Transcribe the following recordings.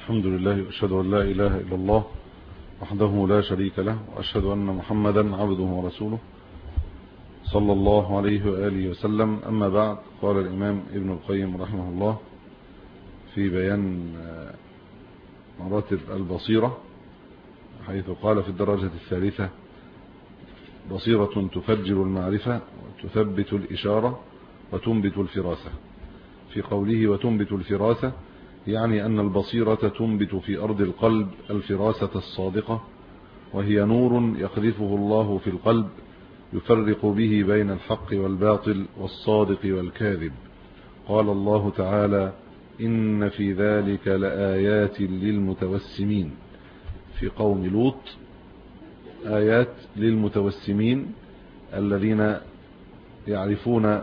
الحمد لله، وأشهد أن لا إله إلا الله وحده لا شريك له، وأشهد أن محمدا عبده ورسوله صلى الله عليه وآله وسلم. أما بعد، قال الإمام ابن القيم رحمه الله في بيان مراتب البصيرة، حيث قال في الدرجة الثالثة: بصيرة تفجر المعرفة وتثبت الإشارة وتنبت الفراسة. في قوله وتنبت الفراسة يعني أن البصيرة تنبت في أرض القلب الفراسة الصادقة، وهي نور يقذفه الله في القلب يفرق به بين الحق والباطل والصادق والكاذب. قال الله تعالى: إن في ذلك لآيات للمتوسمين. في قوم لوط آيات للمتوسمين الذين يعرفون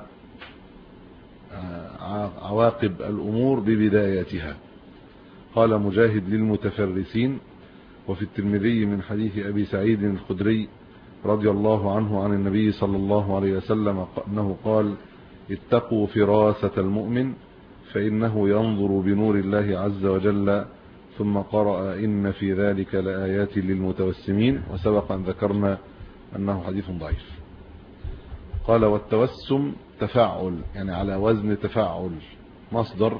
عواقب الأمور ببداياتها. قال مجاهد: للمتفرسين. وفي الترمذي من حديث أبي سعيد الخدري رضي الله عنه عن النبي صلى الله عليه وسلم أنه قال: اتقوا فراسة المؤمن فإنه ينظر بنور الله عز وجل. ثم قرأ: إن في ذلك لآيات للمتوسمين. وسبق أن ذكرنا أنه حديث ضعيف. قال: والتوسم تفاعل، يعني على وزن تفاعل، مصدر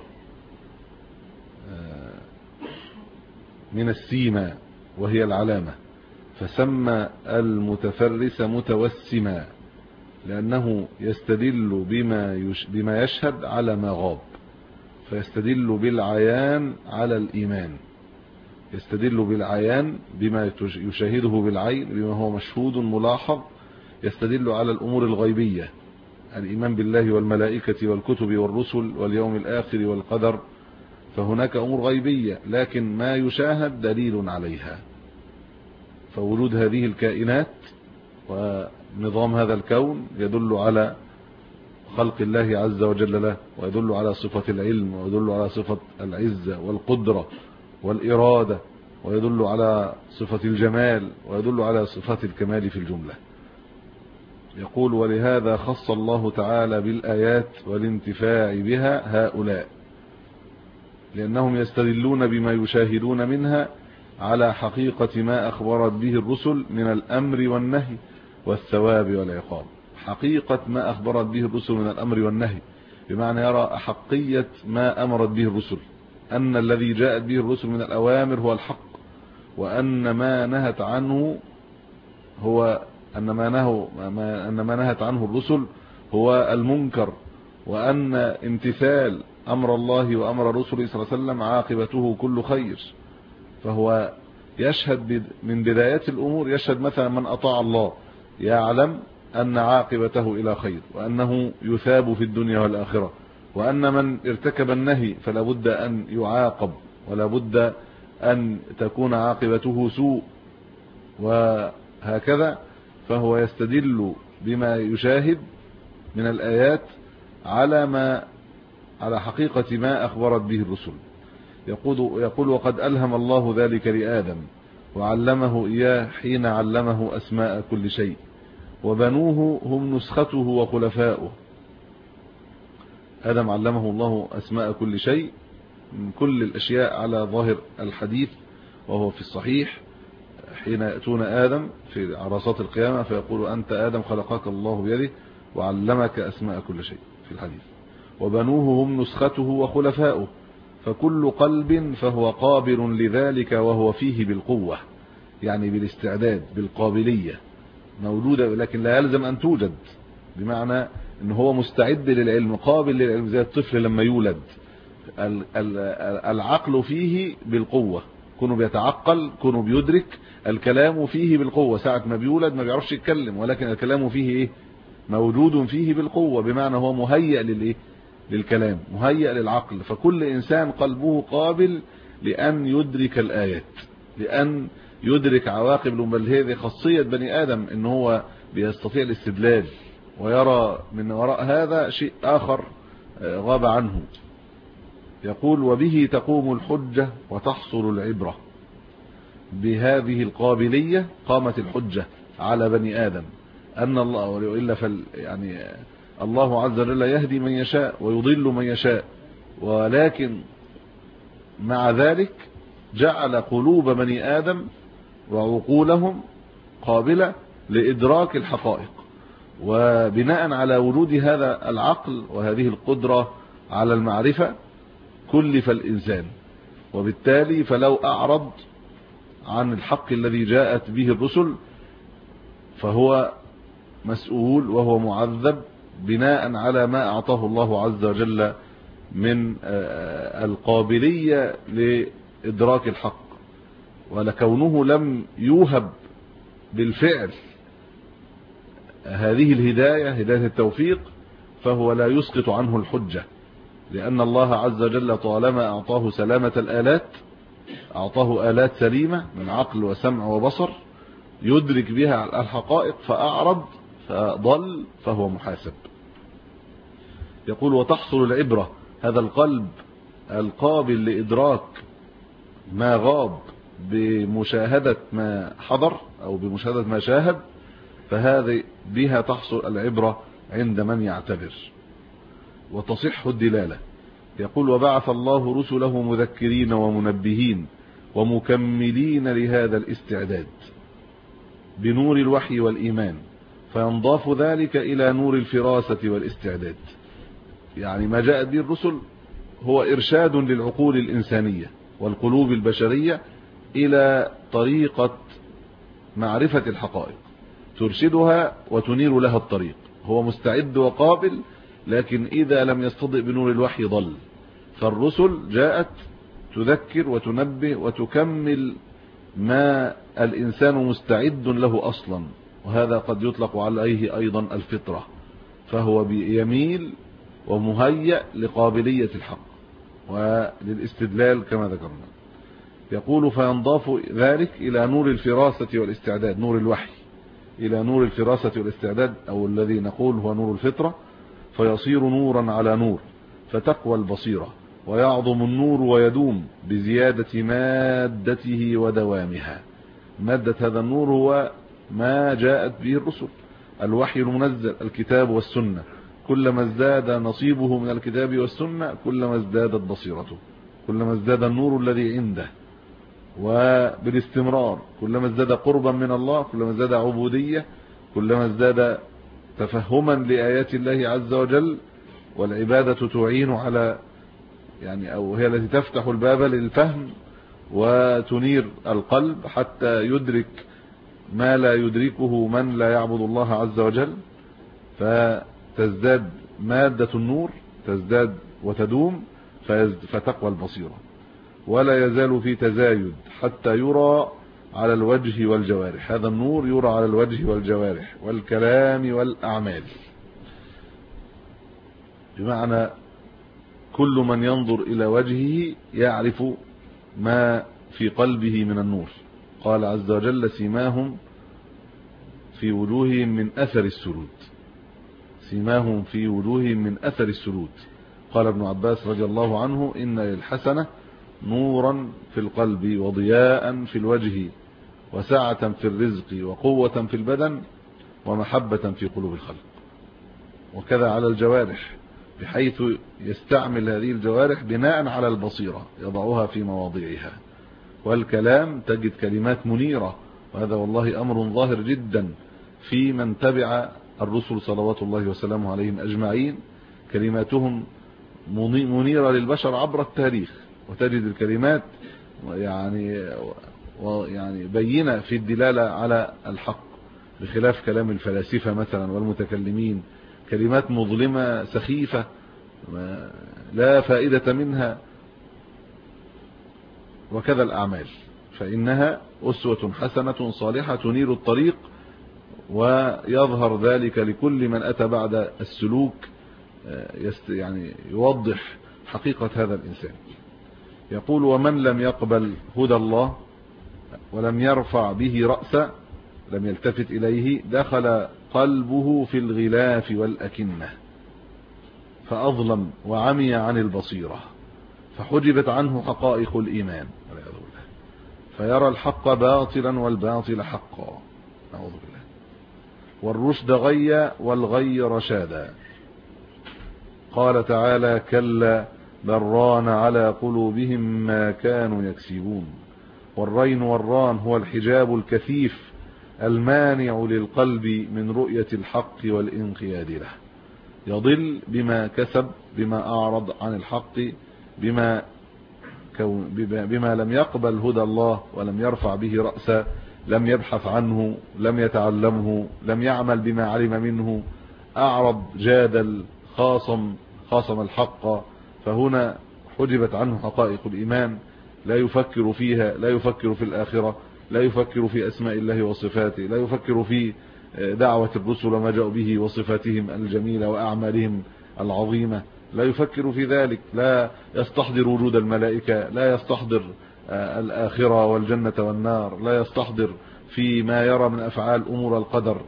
من السيما وهي العلامة، فسمى المتفرس متوسما لأنه يستدل بما يشهد على ما غاب، فيستدل بالعيان على الإيمان، يستدل بالعيان بما يشاهده بالعين، بما هو مشهود ملاحظ، يستدل على الأمور الغيبية، الإيمان بالله والملائكة والكتب والرسل واليوم الآخر والقدر. فهناك أمور غيبية لكن ما يشاهد دليل عليها. فوجود هذه الكائنات ونظام هذا الكون يدل على خلق الله عز وجل له، ويدل على صفة العلم، ويدل على صفة العزة والقدرة والإرادة، ويدل على صفة الجمال، ويدل على صفات الكمال في الجملة. يقول: ولهذا خص الله تعالى بالآيات والانتفاع بها هؤلاء، لأنهم يستدلون بما يشاهدون منها على حقيقة ما أخبرت به الرسل من الأمر والنهي والثواب والعقاب. حقيقة ما أخبرت به الرسل من الأمر والنهي، بمعنى يرى أحقية ما أمرت به الرسل، أن الذي جاءت به الرسل من الأوامر هو الحق، وأن ما نهت عنه هو أن ما نهت عنه الرسل هو المنكر، وأن امتثال أمر الله وأمر رسله صلى الله عليه وسلم عاقبته كل خير. فهو يشهد من بدايات الأمور، يشهد مثلا من أطاع الله يعلم أن عاقبته إلى خير، وأنه يثاب في الدنيا والآخرة، وأن من ارتكب النهي فلا بد أن يعاقب، ولا بد أن تكون عاقبته سوء، وهكذا. فهو يستدل بما يشاهد من الآيات على حقيقة ما أخبرت به الرسل. يقول: وقد ألهم الله ذلك لآدم وعلمه إياه حين علمه أسماء كل شيء، وبنوه هم نسخته وخلفاؤه. آدم علمه الله أسماء كل شيء، من كل الأشياء على ظاهر الحديث، وهو في الصحيح حين يأتون آدم في عرصات القيامة فيقول: أنت آدم خلقك الله بيده وعلمك أسماء كل شيء، في الحديث. وبنوه هم نسخته وخلفاؤه، فكل قلب فهو قابل لذلك وهو فيه بالقوة، يعني بالاستعداد، بالقابلية، موجودة لكن لا يلزم أن توجد، بمعنى أنه هو مستعد للعلم، قابل للعلم، زي الطفل لما يولد العقل فيه بالقوة، كونه بيتعقل، كونه بيدرك، الكلام فيه بالقوة. ساعة ما بيولد ما بيعرفش يتكلم، ولكن الكلام فيه ايه؟ موجود فيه بالقوة، بمعنى هو مهيئ للايه؟ للكلام، مهيئ للعقل. فكل إنسان قلبه قابل لأن يدرك الآيات، لأن يدرك عواقب. بل هذه خاصية بني آدم، إن هو بيستطيع الاستدلال ويرى من وراء هذا شيء آخر غاب عنه. يقول: وبه تقوم الحجة وتحصل العبرة. بهذه القابلية قامت الحجة على بني آدم، أن الله وإلا يعني الله عز وجل يهدي من يشاء ويضل من يشاء، ولكن مع ذلك جعل قلوب بني آدم وعقولهم قابلة لإدراك الحقائق، وبناء على وجود هذا العقل وهذه القدرة على المعرفة كلف الإنسان، وبالتالي فلو أعرض عن الحق الذي جاءت به الرسل فهو مسؤول وهو معذب بناء على ما أعطاه الله عز وجل من القابلية لإدراك الحق. ولكونه لم يوهب بالفعل هذه الهداية، هداية التوفيق، فهو لا يسقط عنه الحجة، لأن الله عز وجل طالما أعطاه سلامة الآلات، أعطاه آلات سليمة من عقل وسمع وبصر يدرك بها الحقائق، فأعرض فضل فهو محاسب. يقول وتحصل العبرة، هذا القلب القابل لإدراك ما غاب بمشاهدة ما حضر أو بمشاهدة ما شاهد، فهذه بها تحصل العبرة عند من يعتبر وتصح الدلالة. يقول وبعث الله رسله مذكرين ومنبهين ومكملين لهذا الاستعداد بنور الوحي والإيمان، فينضاف ذلك إلى نور الفراسة والاستعداد. يعني ما جاءت به الرسل هو إرشاد للعقول الإنسانية والقلوب البشرية إلى طريقة معرفة الحقائق، ترشدها وتنير لها الطريق. هو مستعد وقابل، لكن إذا لم يستضئ بنور الوحي ضل. فالرسل جاءت تذكر وتنبه وتكمل ما الإنسان مستعد له أصلا، وهذا قد يطلق عليه أيضا الفطرة، فهو يميل ومهيأ لقابلية الحق وللاستدلال كما ذكرنا. يقول فينضاف ذلك إلى نور الفراسة والاستعداد، نور الوحي إلى نور الفراسة والاستعداد، أو الذي نقول هو نور الفطرة، فيصير نورا على نور، فتقوى البصيرة، ويعظم النور ويدوم بزيادة مادته ودوامها. مادة هذا النور هو ما جاءت به الرسل، الوحي المنزل، الكتاب والسنة. كلما ازداد نصيبه من الكتاب والسنة كلما ازدادت بصيرته، كلما ازداد النور الذي عنده، وبالاستمرار كلما ازداد قربا من الله، كلما ازداد عبودية، كلما ازداد تفهما لآيات الله عز وجل. والعبادة تعين على أو هي التي تفتح الباب للفهم وتنير القلب حتى يدرك ما لا يدركه من لا يعبد الله عز وجل، فتزداد مادة النور، تزداد وتدوم، فتقوى البصيرة. ولا يزال في تزايد حتى يرى على الوجه والجوارح. هذا النور يرى على الوجه والجوارح والكلام والأعمال، بمعنى كل من ينظر إلى وجهه يعرف ما في قلبه من النور. قال عز وجل سيماهم في وجوههم من أثر السجود، سيماهم في وجوههم من أثر السجود. قال ابن عباس رضي الله عنه إن للحسنة نورا في القلب وضياء في الوجه وسعة في الرزق وقوة في البدن ومحبة في قلوب الخلق. وكذا على الجوارح، بحيث يستعمل هذه الجوارح بناء على البصيرة، يضعها في مواضعها. والكلام تجد كلمات منيرة، وهذا والله أمر ظاهر جدا في من تبع الرسل صلوات الله وسلامه عليهم أجمعين. كلماتهم منيرة للبشر عبر التاريخ، وتجد الكلمات بينة في الدلالة على الحق، بخلاف كلام الفلاسفة مثلا والمتكلمين، كلمات مظلمة سخيفة لا فائدة منها. وكذا الأعمال، فإنها أسوة حسنة صالحة تنير الطريق، ويظهر ذلك لكل من أتى بعد السلوك، يوضح حقيقة هذا الإنسان. يقول ومن لم يقبل هدى الله ولم يرفع به رأسا، لم يلتفت إليه، دخل قلبه في الغلاف والأكنة فأظلم وعمي عن البصيرة، فحجبت عنه حقائق الإيمان والعياذ بالله، فيرى الحق باطلا والباطل حقا، نعوذ بالله، والرشد غيا والغي رشادا. قال تعالى كلا بل ران على قلوبهم ما كانوا يكسبون. والرين والران هو الحجاب الكثيف المانع للقلب من رؤية الحق والانقياد له. يضل بما كسب، بما أعرض عن الحق، بما لم يقبل هدى الله ولم يرفع به رأسا، لم يبحث عنه، لم يتعلمه، لم يعمل بما علم منه، أعرض، جادل، خاصم الحق، فهنا حجبت عنه حقائق الإيمان. لا يفكر فيها، لا يفكر في الآخرة، لا يفكر في أسماء الله وصفاته، لا يفكر في دعوة الرسل وما جاءوا به وصفاتهم الجميلة وأعمالهم العظيمة، لا يفكر في ذلك، لا يستحضر وجود الملائكة، لا يستحضر الآخرة والجنة والنار، لا يستحضر في ما يرى من أفعال أمور القدر،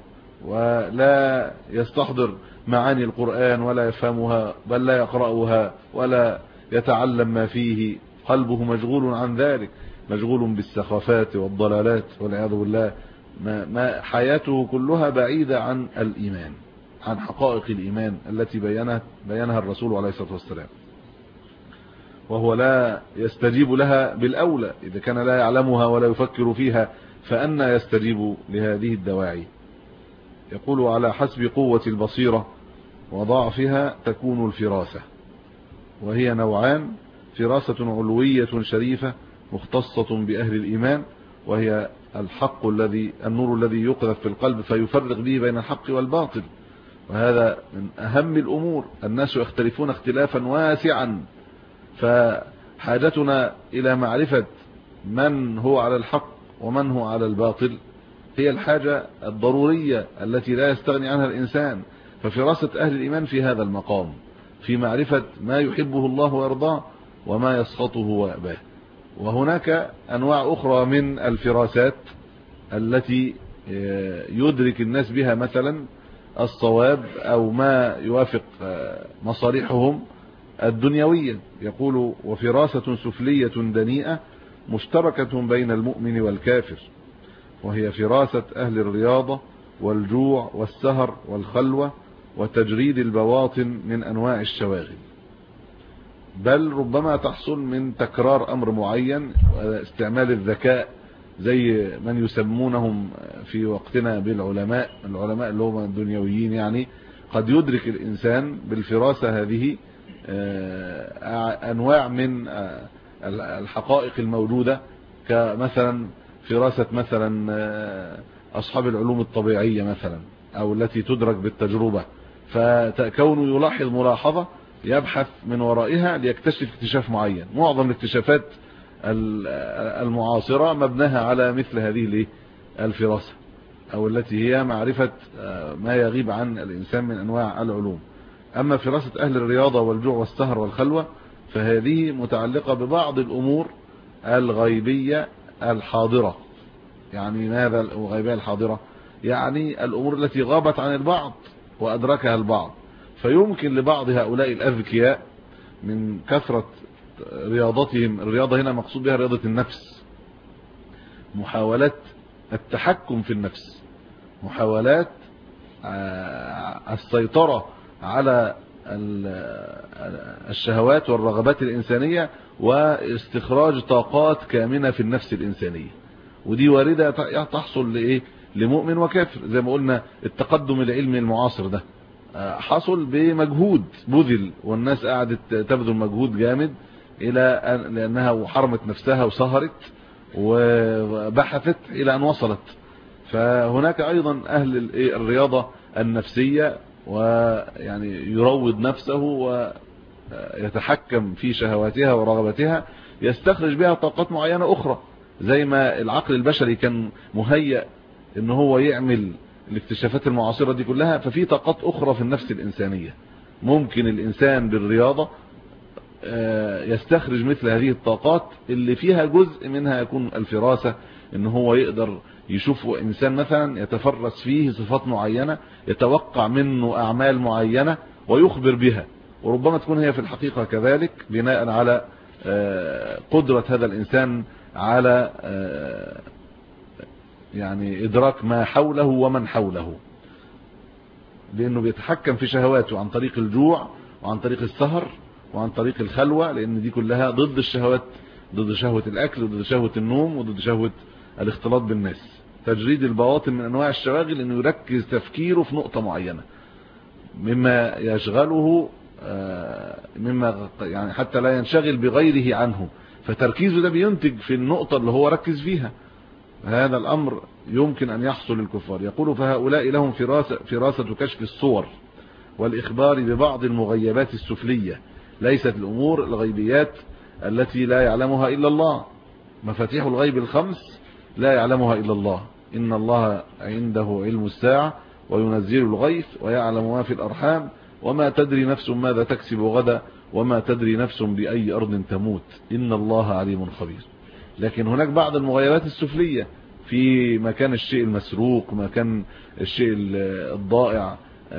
ولا يستحضر معاني القرآن ولا يفهمها، بل لا يقرأها ولا يتعلم ما فيه. قلبه مشغول عن ذلك، مشغول بالسخافات والضلالات والعياذ بالله. ما حياته كلها بعيدة عن الإيمان، عن حقائق الإيمان التي بينها الرسول عليه الصلاة والسلام، وهو لا يستجيب لها بالأولى. إذا كان لا يعلمها ولا يفكر فيها فأنى يستجيب لهذه الدواعي؟ يقول: على حسب قوة البصيرة وضعفها تكون الفراسة، وهي نوعان: فراسة علوية شريفة مختصة بأهل الإيمان، وهي الحق النور الذي يقذف في القلب فيفرق به بين الحق والباطل، وهذا من أهم الأمور. الناس يختلفون اختلافا واسعا، فحاجتنا إلى معرفة من هو على الحق ومن هو على الباطل هي الحاجة الضرورية التي لا يستغني عنها الإنسان. ففراسة أهل الإيمان في هذا المقام، في معرفة ما يحبه الله ويرضاه وما يسخطه ويأباه. وهناك أنواع أخرى من الفراسات التي يدرك الناس بها مثلا الصواب أو ما يوافق مصالحهم الدنيوية. يقول: وفراسة سفلية دنيئة مشتركة بين المؤمن والكافر، وهي فراسة أهل الرياضة والجوع والسهر والخلوة وتجريد البواطن من أنواع الشواغل، بل ربما تحصل من تكرار أمر معين واستعمال الذكاء، زي من يسمونهم في وقتنا بالعلماء، العلماء اللي هم الدنيويين يعني. قد يدرك الإنسان بالفراسة هذه أنواع من الحقائق الموجودة، كمثلا فراسة مثلا أصحاب العلوم الطبيعية مثلا، أو التي تدرك بالتجربة، فكونه يلاحظ ملاحظة يبحث من ورائها ليكتشف اكتشاف معين. معظم الاكتشافات المعاصرة مبناها على مثل هذه الفراسة، أو التي هي معرفة ما يغيب عن الإنسان من أنواع العلوم. أما فراسة أهل الرياضة والجوع والسهر والخلوة فهذه متعلقة ببعض الأمور الغيبية الحاضرة. يعني ماذا الغيبية الحاضرة؟ يعني الأمور التي غابت عن البعض وأدركها البعض، فيمكن لبعض هؤلاء الأذكياء من كثرة رياضتهم، الرياضة هنا مقصود بها رياضة النفس، محاولات التحكم في النفس، محاولات السيطرة على الشهوات والرغبات الإنسانية واستخراج طاقات كامنة في النفس الإنسانية. ودي واردة تحصل لمؤمن وكافر. زي ما قلنا التقدم العلمي المعاصر ده حصل بمجهود بذل، والناس قعدت تبذل مجهود جامد لأنها حرمت نفسها وسهرت وبحثت إلى أن وصلت. فهناك أيضا أهل الرياضة النفسية، ويعني يروض نفسه ويتحكم في شهواتها ورغباتها، يستخرج بها طاقات معينة أخرى. زي ما العقل البشري كان مهيأ إن هو يعمل الاكتشافات المعاصرة دي كلها، ففي طاقات أخرى في النفس الإنسانية ممكن الإنسان بالرياضة يستخرج مثل هذه الطاقات اللي فيها جزء منها يكون الفراسة، إن هو يقدر يشوف إنسان مثلا يتفرس فيه صفات معينة، يتوقع منه أعمال معينة ويخبر بها، وربما تكون هي في الحقيقة كذلك، بناء على قدرة هذا الإنسان على يعني إدراك ما حوله ومن حوله، لأنه بيتحكم في شهواته عن طريق الجوع وعن طريق السهر وعن طريق الخلوة، لأن دي كلها ضد الشهوات ضد شهوة الأكل وضد شهوة النوم وضد شهوة الاختلاط بالناس. تجريد البواطن من أنواع الشواغل أنه يركز تفكيره في نقطة معينة مما يشغله، مما يعني حتى لا ينشغل بغيره عنه، فتركيزه ده بينتج في النقطة اللي هو ركز فيها. هذا الأمر يمكن أن يحصل للكفار. يقول فهؤلاء لهم فراسة كشف الصور والإخبار ببعض المغيبات السفلية، ليست الأمور الغيبيات التي لا يعلمها إلا الله. مفاتيح الغيب الخمس لا يعلمها إلا الله. إن الله عنده علم الساعة وينزل الغيث ويعلم ما في الأرحام وما تدري نفس ماذا تكسب غدا وما تدري نفس بأي أرض تموت إن الله عليم خبير. لكن هناك بعض المغيبات السفلية في مكان الشيء المسروق، مكان الشيء الضائع،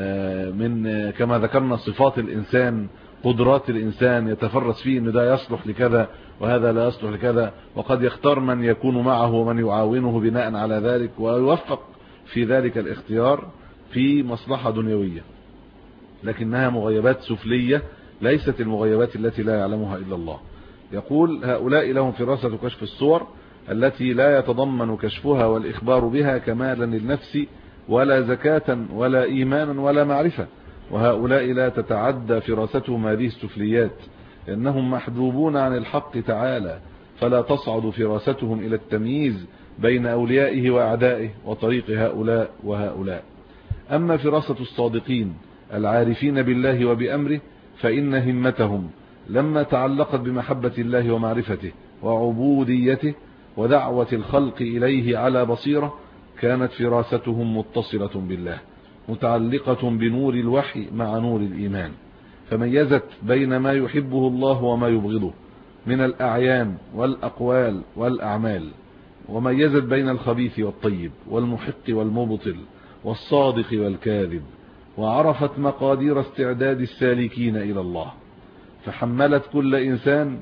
من كما ذكرنا صفات الإنسان، قدرات الإنسان يتفرس فيه إن ده يصلح لكذا وهذا لا يصلح لكذا، وقد يختار من يكون معه ومن يعاونه بناء على ذلك، ويوفق في ذلك الاختيار في مصلحة دنيوية. لكنها مغيبات سفلية ليست المغيبات التي لا يعلمها إلا الله. يقول هؤلاء لهم فراسة كشف الصور التي لا يتضمن كشفها والإخبار بها كمالا للنفس ولا زكاة ولا إيمانا ولا معرفة، وهؤلاء لا تتعدى فراستهم هذه السفليات لأنهم محجوبون عن الحق تعالى، فلا تصعد فراستهم إلى التمييز بين أوليائه وأعدائه وطريق هؤلاء وهؤلاء. أما فراسة الصادقين العارفين بالله وبأمره فإن همتهم لما تعلقت بمحبة الله ومعرفته وعبوديته ودعوة الخلق إليه على بصيرة كانت فراستهم متصلة بالله متعلقة بنور الوحي مع نور الإيمان، فميزت بين ما يحبه الله وما يبغضه من الأعيان والأقوال والأعمال، وميزت بين الخبيث والطيب والمحق والمبطل والصادق والكاذب، وعرفت مقادير استعداد السالكين إلى الله، فحملت كل إنسان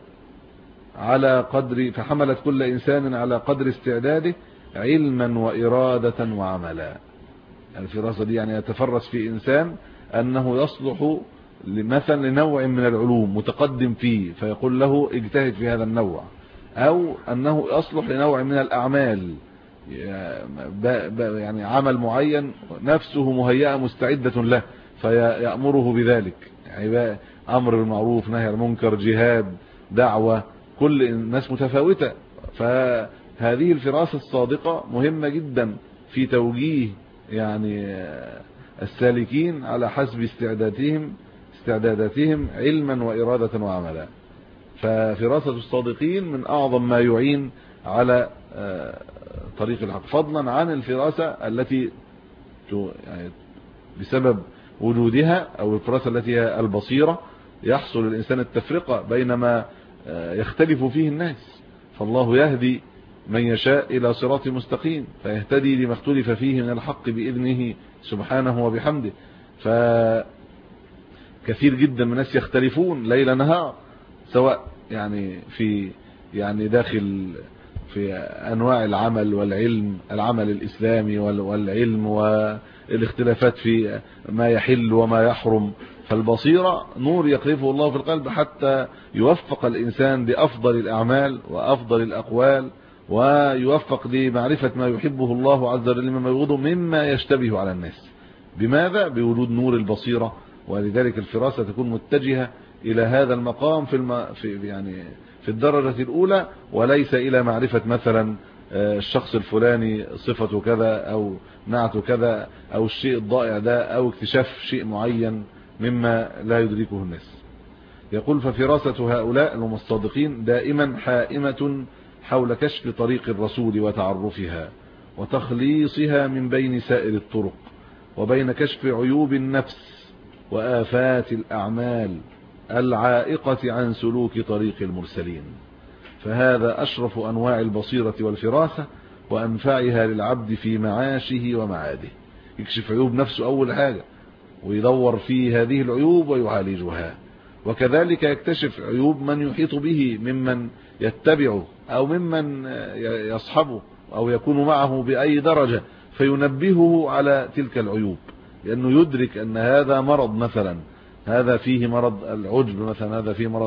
على قدر استعداده علما وإرادة وعملا. الفراسة دي يعني يتفرس في إنسان أنه يصلح مثلا لنوع من العلوم متقدم فيه فيقول له اجتهد في هذا النوع، أو أنه يصلح لنوع من الأعمال، يعني عمل معين نفسه مهيئة مستعدة له فيأمره بذلك، يعني أمر بالمعروف نهي عن المنكر جهاد دعوة، كل الناس متفاوتة. فهذه الفراسة الصادقة مهمة جدا في توجيه يعني السالكين على حسب استعداداتهم علما وإرادة وعملا. ففراسة الصادقين من أعظم ما يعين على طريق الحق، فضلا عن الفراسة التي يعني بسبب وجودها أو الفراسة التي هي البصيرة يحصل الإنسان التفرقة بين ما يختلف فيه الناس، فالله يهدي من يشاء إلى صراط مستقيم فيهتدي لما اختلف فيه من الحق بإذنه سبحانه وبحمده. فكثير جدا من الناس يختلفون ليل نهار، سواء يعني في يعني داخل في أنواع العمل والعلم، العمل الإسلامي والعلم والاختلافات في ما يحل وما يحرم. فالبصيرة نور يقذفه الله في القلب حتى يوفق الإنسان بأفضل الأعمال وأفضل الأقوال، ويوفق لمعرفة ما يحبه الله عز وجل مما يبغضه مما يشتبه على الناس. بماذا؟ بوجود نور البصيرة. ولذلك الفراسة تكون متجهة إلى هذا المقام في الدرجة الأولى، وليس إلى معرفة مثلا الشخص الفلاني صفته كذا أو نعته كذا أو الشيء الضائع ده أو اكتشاف شيء معين مما لا يدركه الناس. يقول ففراسة هؤلاء هم الصادقين دائما حائمة حول كشف طريق الرسول وتعرفها وتخليصها من بين سائر الطرق، وبين كشف عيوب النفس وآفات الأعمال العائقة عن سلوك طريق المرسلين. فهذا أشرف أنواع البصيرة والفراسة وأنفعها للعبد في معاشه ومعاده. يكشف عيوب نفسه أول حاجة ويدور في هذه العيوب ويعالجها، وكذلك يكتشف عيوب من يحيط به ممن يتبعه أو ممن يصحبه أو يكون معه بأي درجة فينبهه على تلك العيوب، لأنه يدرك أن هذا مرض، مثلا هذا فيه مرض العجب، مثلا هذا فيه مرض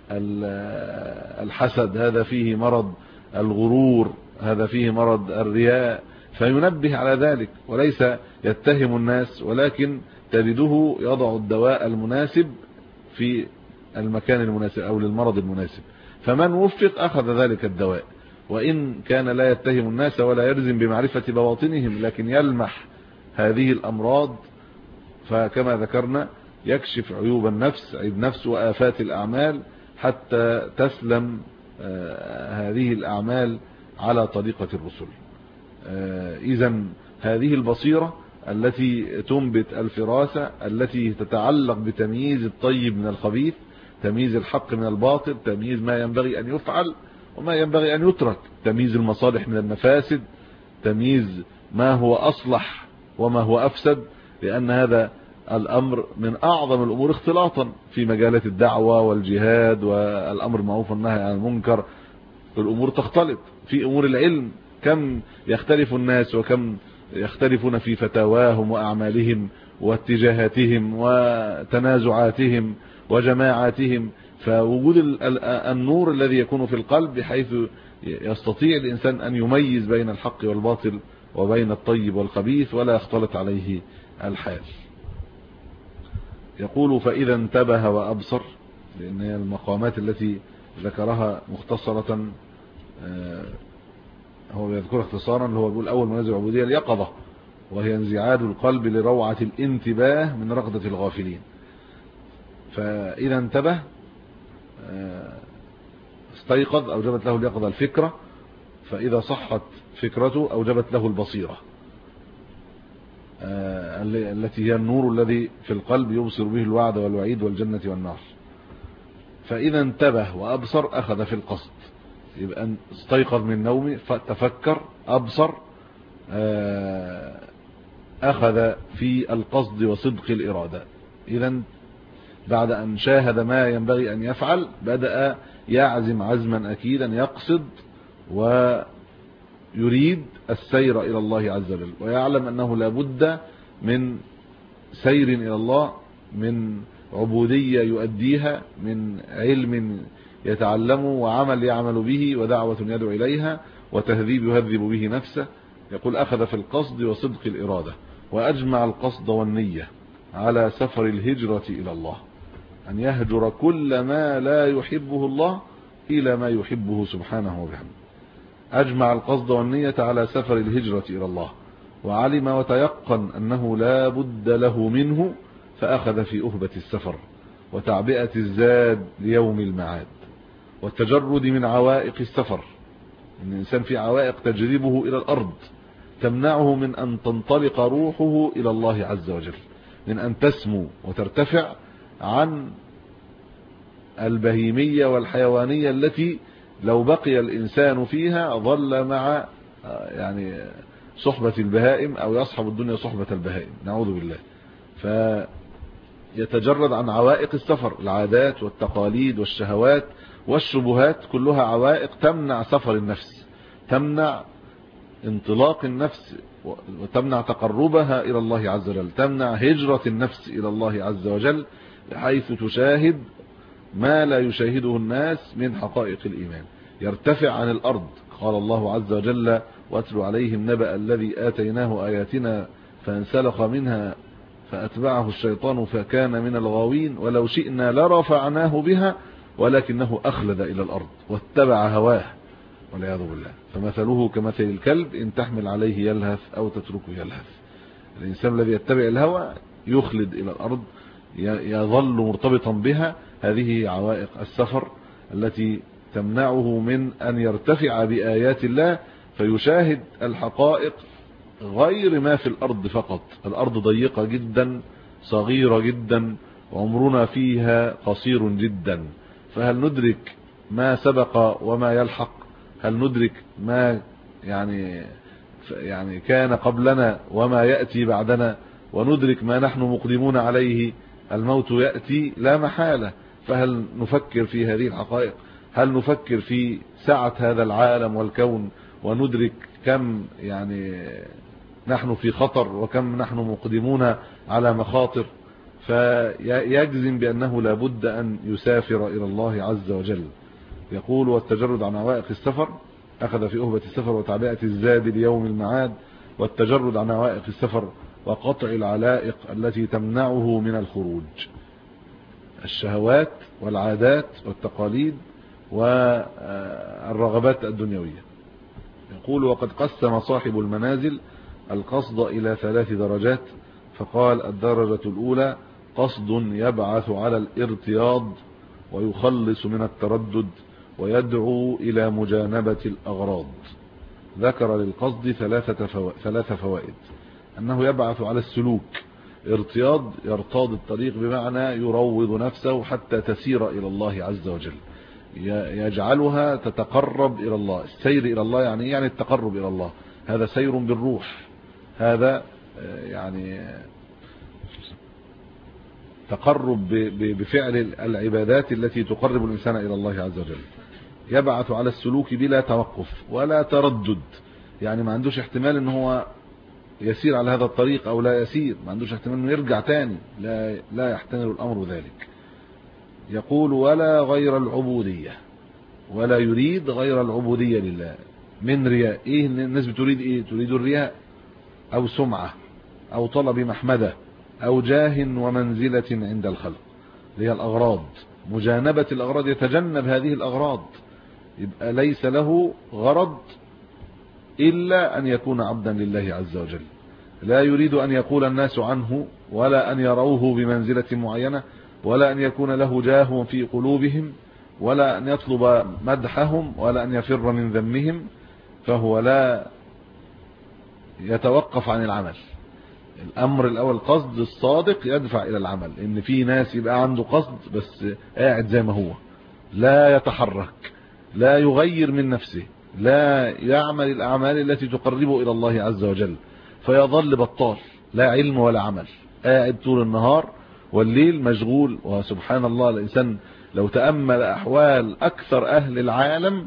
الحسد، هذا فيه مرض الغرور، هذا فيه مرض الرياء، فينبه على ذلك، وليس يتهم الناس، ولكن تجده يضع الدواء المناسب في المكان المناسب أو للمرض المناسب. فمن وفق أخذ ذلك الدواء، وإن كان لا يتهم الناس ولا يلزم بمعرفة بواطنهم، لكن يلمح هذه الأمراض، فكما ذكرنا يكشف عيوب النفس، عيب نفس وآفات الأعمال، حتى تسلم هذه الأعمال على طريقة الرسل. إذن هذه البصيرة التي تنبت الفراسة، التي تتعلق بتمييز الطيب من الخبيث، تمييز الحق من الباطل، تمييز ما ينبغي أن يفعل وما ينبغي أن يترك، تمييز المصالح من المفاسد، تمييز ما هو أصلح وما هو أفسد، لأن هذا الأمر من أعظم الأمور اختلاطا في مجالات الدعوة والجهاد والأمر بالمعروف والنهي عن المنكر. الأمور تختلط في أمور العلم، كم يختلف الناس وكم يختلفون في فتاواهم وأعمالهم واتجاهاتهم وتنازعاتهم وجماعاتهم. فوجود النور الذي يكون في القلب بحيث يستطيع الإنسان أن يميز بين الحق والباطل وبين الطيب والخبيث ولا يختلط عليه الحال. يقول فإذا انتبه وأبصر، لأن هي المقامات التي ذكرها مختصرة، هو يذكر اختصارا، اللي هو بيقول أول منازل العبودية اليقظة، وهي انزعاج القلب لروعة الانتباه من رغدة الغافلين. فإذا انتبه استيقظ، أوجبت له اليقظة الفكرة، فإذا صحت فكرته أوجبت له البصيرة التي هي النور الذي في القلب يبصر به الوعد والوعيد والجنة والنار. فإذا انتبه وأبصر أخذ في القصد، يبقى استيقظ من نومه فتفكر، أبصر، أخذ في القصد وصدق الإرادة. إذا بعد أن شاهد ما ينبغي أن يفعل بدأ يعزم عزما أكيدا، يقصد ويريد السير إلى الله عز وجل، ويعلم أنه لا بد من سير إلى الله، من عبودية يؤديها، من علم يتعلمه وعمل يعمل به ودعوة يدعو إليها وتهذيب يهذب به نفسه. يقول أخذ في القصد وصدق الإرادة، وأجمع القصد والنية على سفر الهجرة إلى الله، أن يهجر كل ما لا يحبه الله إلى ما يحبه سبحانه وبحمده. أجمع القصد والنية على سفر الهجرة إلى الله، وعلم وتيقن أنه لا بد له منه، فأخذ في أهبة السفر وتعبئة الزاد ليوم المعاد، والتجرد من عوائق السفر. إن الإنسان في عوائق تجذبه إلى الأرض، تمنعه من أن تنطلق روحه إلى الله عز وجل، من أن تسمو وترتفع عن البهيمية والحيوانية التي لو بقي الإنسان فيها ظل مع صحبة البهائم، أو يصحب الدنيا صحبة البهائم، نعوذ بالله. فيتجرد عن عوائق السفر، العادات والتقاليد والشهوات والشبهات، كلها عوائق تمنع سفر النفس، تمنع انطلاق النفس، وتمنع تقربها إلى الله عز وجل، تمنع هجرة النفس إلى الله عز وجل، بحيث تشاهد ما لا يشاهده الناس من حقائق الإيمان، يرتفع عن الأرض. قال الله عز وجل واتل عليهم نبأ الذي آتيناه آياتنا فانسلخ منها فأتبعه الشيطان فكان من الغاوين ولو شئنا لرفعناه بها ولكنه أخلد إلى الأرض واتبع هواه والعياذ بالله. فمثله كمثل الكلب إن تحمل عليه يلهث أو تتركه يلهث. الإنسان الذي يتبع الهوى يخلد إلى الأرض، يظل مرتبطا بها. هذه عوائق السفر التي تمنعه من أن يرتفع بآيات الله فيشاهد الحقائق غير ما في الأرض فقط. الأرض ضيقة جدا، صغيرة جدا، وعمرنا فيها قصير جدا، فهل ندرك ما سبق وما يلحق؟ هل ندرك ما يعني كان قبلنا وما يأتي بعدنا؟ وندرك ما نحن مقدمون عليه؟ الموت يأتي لا محالة، فهل نفكر في هذه الحقائق؟ هل نفكر في سعة هذا العالم والكون وندرك كم نحن في خطر وكم نحن مقدمون على مخاطر؟ فيجزم بأنه لا بد أن يسافر إلى الله عز وجل. يقول: والتجرد عن عوائق السفر، أخذ في أهبة السفر وتعبئة الزاد ليوم المعاد، والتجرد عن عوائق السفر وقطع العلائق التي تمنعه من الخروج، الشهوات والعادات والتقاليد والرغبات الدنيوية. يقول: وقد قسم صاحب المنازل القصد إلى 3 درجات، فقال: الدرجة الأولى قصد يبعث على الارتياض ويخلص من التردد ويدعو إلى مجانبة الأغراض. ذكر للقصد 3 فوائد: أنه يبعث على السلوك، ارتياض يرتاض الطريق بمعنى يروض نفسه حتى تسير إلى الله عز وجل، يجعلها تتقرب إلى الله. السير إلى الله يعني التقرب إلى الله، هذا سير بالروح، هذا يعني تقرب بفعل العبادات التي تقرب الإنسان إلى الله عز وجل. يبعث على السلوك بلا توقف ولا تردد، يعني ما عندوش احتمال ان هو يسير على هذا الطريق او لا يسير، ما عندوش احتمال انه يرجع تاني، لا يحتمل الامر ذلك. يقول: ولا غير العبودية، ولا يريد غير العبودية لله من رياء. ايه الناس بتريد؟ ايه تريد؟ الرياء او سمعة او طلب محمدة او جاه ومنزلة عند الخلق، اللي هي الاغراض، مجانبة الاغراض، يتجنب هذه الاغراض. يبقى ليس له غرض إلا أن يكون عبدا لله عز وجل، لا يريد أن يقول الناس عنه، ولا أن يروه بمنزلة معينة، ولا أن يكون له جاه في قلوبهم، ولا أن يطلب مدحهم، ولا أن يفر من ذمهم. فهو لا يتوقف عن العمل. الأمر الأول قصد الصادق يدفع إلى العمل. إن في ناس يبقى عنده قصد بس قاعد زي ما هو، لا يتحرك، لا يغير من نفسه، لا يعمل الأعمال التي تقربه إلى الله عز وجل، فيظل بطال، لا علم ولا عمل، قاعد طول النهار والليل مشغول. وسبحان الله، الإنسان لو تأمل أحوال أكثر أهل العالم،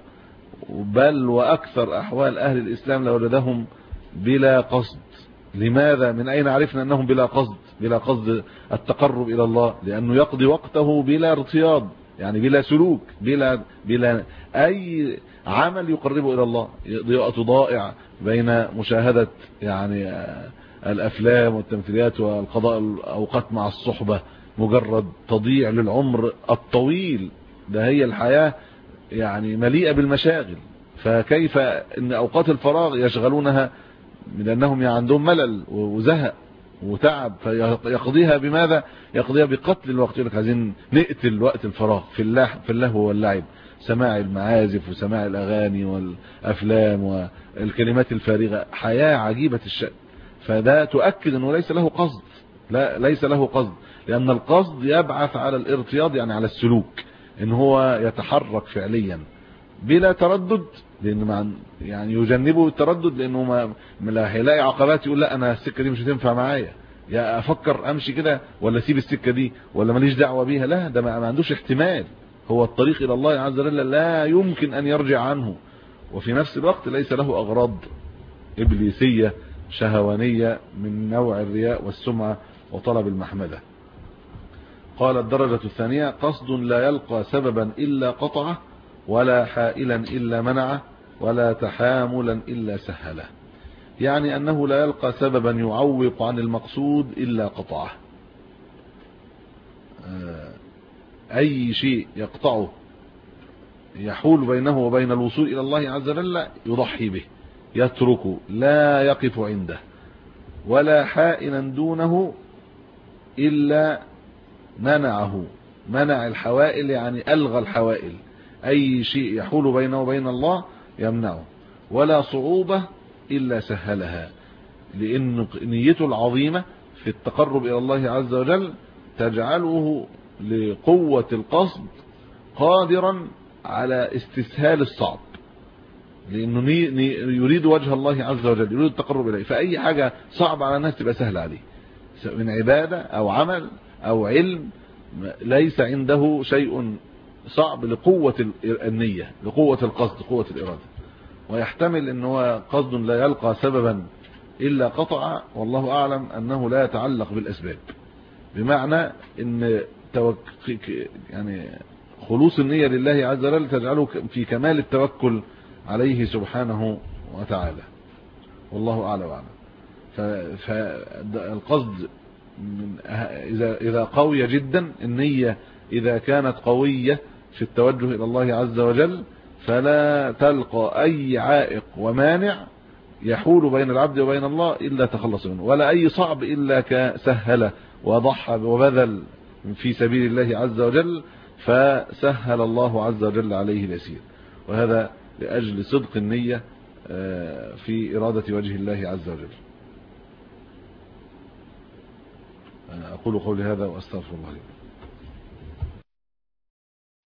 بل وأكثر أحوال أهل الإسلام، لوجدهم بلا قصد. لماذا؟ من أين عرفنا أنهم بلا قصد؟ بلا قصد التقرب إلى الله، لأنه يقضي وقته بلا ارتياض، يعني بلا سلوك، بلا أي عمل يقربه إلى الله. وقته ضائع بين مشاهدة يعني الأفلام والتمثيليات والقضاء الأوقات مع الصحبة، مجرد تضييع للعمر الطويل. ده هي الحياة يعني مليئة بالمشاغل، فكيف ان أوقات الفراغ يشغلونها لأنهم عندهم ملل وزهق وتعب، فيقضيها بماذا؟ يقضيها بقتل الوقت. يقول لك عايزين نقتل وقت الفراغ في اللهو واللعب، سماع المعازف وسماع الأغاني والأفلام والكلمات الفارغة، حياة عجيبة الشأن. فده تؤكد أنه ليس له قصد، لا ليس له قصد، لأن القصد يبعث على الارتياض، يعني على السلوك، إن هو يتحرك فعليا بلا تردد، لأن يعني يجنبه التردد، لأنه ما هيلاقي عقبات يقول لا أنا السكة دي مش هتنفع معايا، يا أفكر أمشي كده ولا أسيب السكة دي ولا ماليش دعوة بيها. لا، ده ما عندوش احتمال، هو الطريق إلى الله عز وجل لا يمكن أن يرجع عنه. وفي نفس الوقت ليس له أغراض إبليسية شهوانية من نوع الرياء والسمعة وطلب المحمدة. قال: الدرجة الثانية قصد لا يلقى سببا إلا قطعه، ولا حائلا إلا منعه، ولا تحاملا إلا سهله. يعني أنه لا يلقى سببا يعوق عن المقصود إلا قطعه. أي شيء يقطعه يحول بينه وبين الوصول إلى الله عز وجل يضحي به، يتركه، لا يقف عنده. ولا حائلا دونه إلا منعه، منع الحوائل يعني ألغى الحوائل، أي شيء يحول بينه وبين الله يمنعه. ولا صعوبة إلا سهلها، لأن نيته العظيمة في التقرب إلى الله عز وجل تجعله لقوة القصد قادرا على استسهال الصعب، لأنه يريد وجه الله عز وجل، يريد التقرب إليه، فأي حاجة صعب على الناس تبقى سهلة عليه، من عبادة أو عمل أو علم، ليس عنده شيء صعب لقوة النية، لقوة القصد، قوة الإرادة. ويحتمل أنه قصد لا يلقى سببا إلا قطع، والله أعلم أنه لا يتعلق بالأسباب، بمعنى ان يعني خلوص النية لله عز وجل تجعله في كمال التوكل عليه سبحانه وتعالى. والله أعلى وأعلم. فالقصد إذا قوية جدا النية، إذا كانت قوية في التوجه إلى الله عز وجل، فلا تلقى أي عائق ومانع يحول بين العبد وبين الله إلا تخلص منه، ولا أي صعب إلا كسهل وضحى وبذل في سبيل الله عز وجل فسهل الله عز وجل عليه اليسير. وهذا لأجل صدق النية في إرادة وجه الله عز وجل. أقول قولي هذا وأستغفر الله لي.